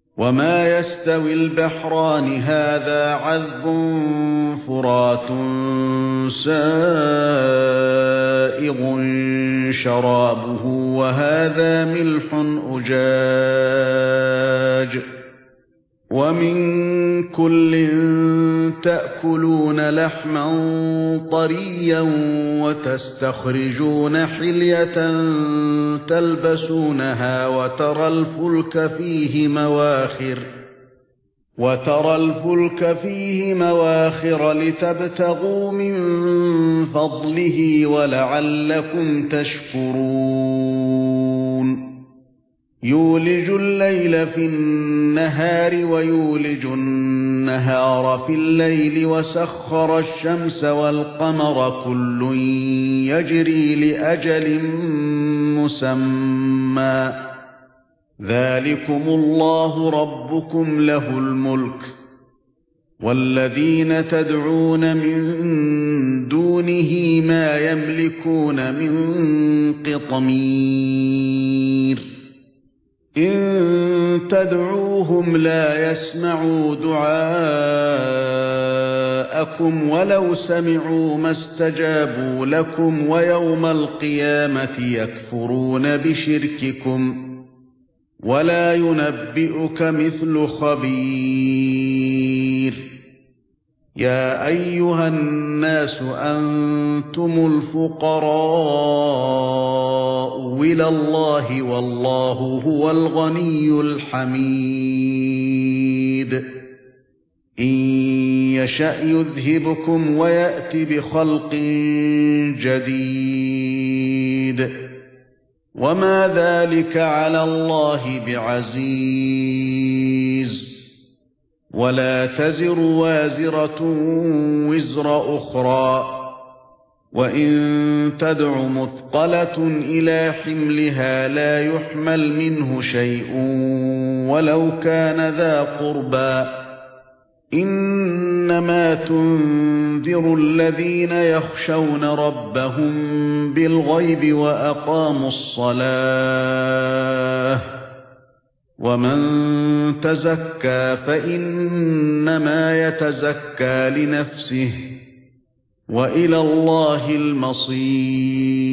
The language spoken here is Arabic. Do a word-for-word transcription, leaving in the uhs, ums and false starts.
وما يستوي البحران هذا عذب فرات سائغ شرابه وهذا ملح أجاج ومن كل تأكلون لحما طريا وتستخرجون حلية تلبسونها وترى الفلك فيه مواخر وترى الفلك فيه مواخر لتبتغوا من فضله ولعلكم تشكرون يولج الليل في النهار ويولج النهار في الليل وسخر الشمس والقمر كل يجري لأجل مسمى ذلكم الله ربكم له الملك والذين تدعون من دونه ما يملكون من قطمير إن تدعوهم لا يسمعوا دعاءكم ولو سمعوا ما استجابوا لكم ويوم القيامة يكفرون بشرككم ولا ينبئك مثل خبير يا أيها الناس أنتم الفقراء إلى الله والله هو الغني الحميد إن يشأ يذهبكم ويأت بخلق جديد وما ذلك على الله بعزيز ولا تزر وازرة وزر أخرى وإن تدع مثقلة إلى حملها لا يحمل منه شيء ولو كان ذا قربى إنما تنذر الذين يخشون ربهم بالغيب وأقاموا الصلاة ومن تزكى فإنما يتزكى لنفسه وإلى الله المصير